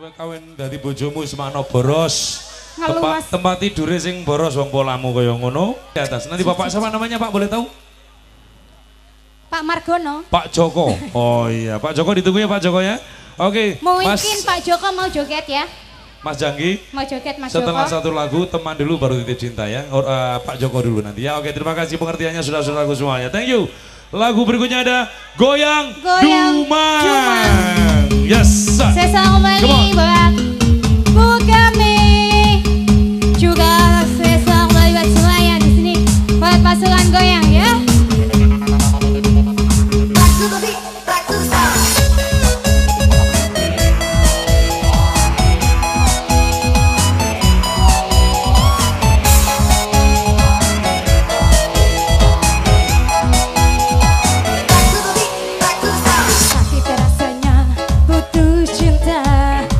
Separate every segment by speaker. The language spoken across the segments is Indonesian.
Speaker 1: kawin dari bojomu semakno boros.
Speaker 2: Ngeluas.
Speaker 1: Tempat tidure sing boros wong polamu kaya ngono. Di atas. Nanti Bapak siapa namanya Pak, boleh tahu?
Speaker 2: Pak Margono.
Speaker 1: Pak Joko. Oh iya, Pak Joko ditunggu ya Pak Joko ya. Oke,
Speaker 2: Mungkin
Speaker 1: Mas,
Speaker 2: Pak Joko mau joget ya.
Speaker 1: Mas Janggi.
Speaker 2: Mau joget Mas
Speaker 1: Setelah
Speaker 2: Joko.
Speaker 1: satu lagu teman dulu baru titip cinta ya. Pak Joko dulu nanti ya. Oke, terima kasih pengertiannya saudara-saudaraku semuanya. Thank you. Lagu berikutnya ada Goyang, Dumang. Yes.
Speaker 2: Saya selalu kembali buat Bu kami. Juga saya selalu kembali buat semuanya di sini. Buat pasukan goyang ya. Cinta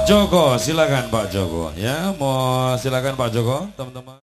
Speaker 1: Joko, silakan Pak Joko ya, mau silakan Pak Joko teman-teman.